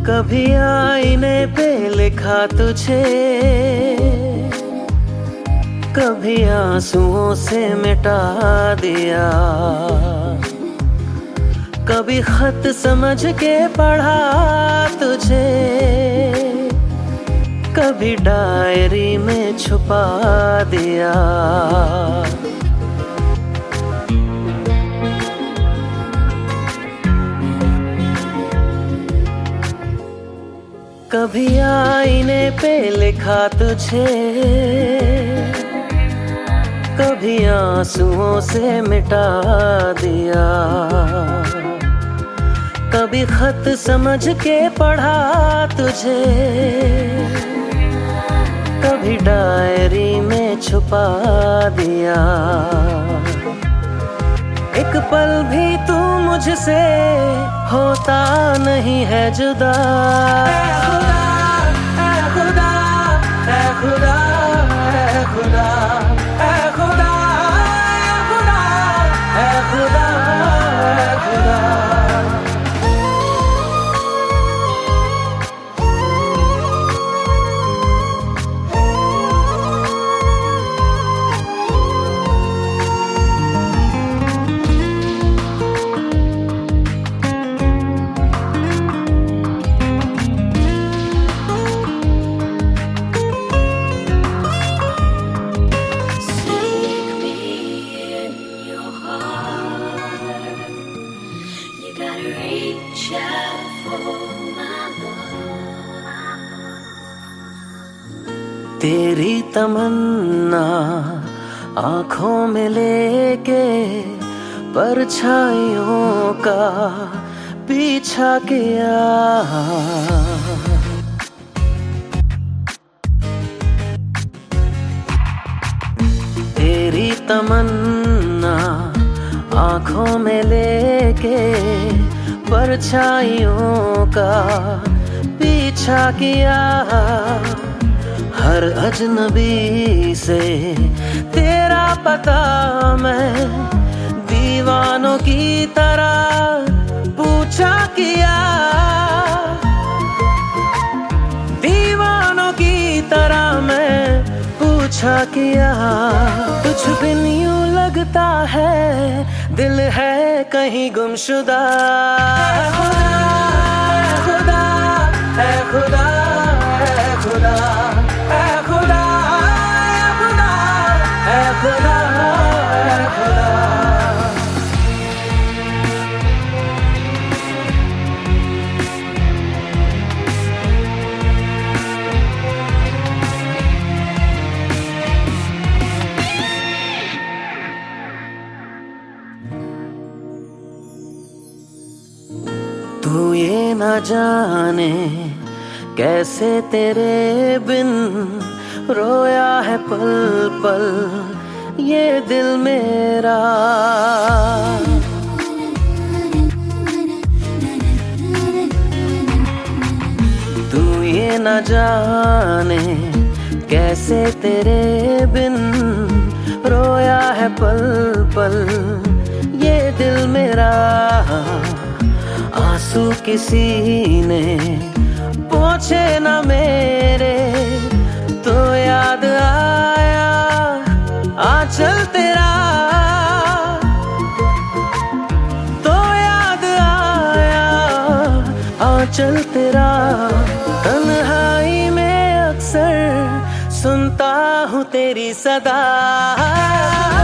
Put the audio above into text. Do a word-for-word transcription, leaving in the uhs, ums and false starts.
कभी आईने पे लिखा तुझे, कभी आंसुओं से मिटा दिया, कभी खत समझ के पढ़ा तुझे, कभी डायरी में छुपा दिया। कभी आईने पे लिखा तुझे, कभी आंसुओं से मिटा दिया, कभी खत समझ के पढ़ा तुझे, कभी डायरी में छुपा दिया। एक पल भी तू मुझसे होता नहीं है जुदा। ऐ खुदा, ऐ खुदा, ऐ खुदा, ऐ खुदा, ऐ खुदा, ऐ खुदा, ऐ खुदा। तेरी तमन्ना आँखों में लेके परछाइयों का पीछा किया, तेरी तमन्ना आँखों में लेके परछाइयों का पीछा किया। हर अजनबी से तेरा पता मैं दीवानों की तरह पूछा किया, दीवानों की तरह मैं पूछा किया। कुछ बिन यूं लगता है दिल है कहीं गुमशुदा। ऐ खुदा, ऐ खुदा, ऐ खुदा, ऐ खुदा, ऐ खुदा, ऐ खुदा, ऐ खुदा। तू ये न जाने कैसे तेरे बिन रोया है पल पल ये दिल मेरा। तू ये न जाने कैसे तेरे बिन रोया है पल पल ये दिल मेरा। आंसू किसी ने पोंछे न मेरे तो याद आया आंचल तेरा, तो याद आया आंचल तेरा। तन्हाई में अक्सर सुनता हूँ तेरी सदा।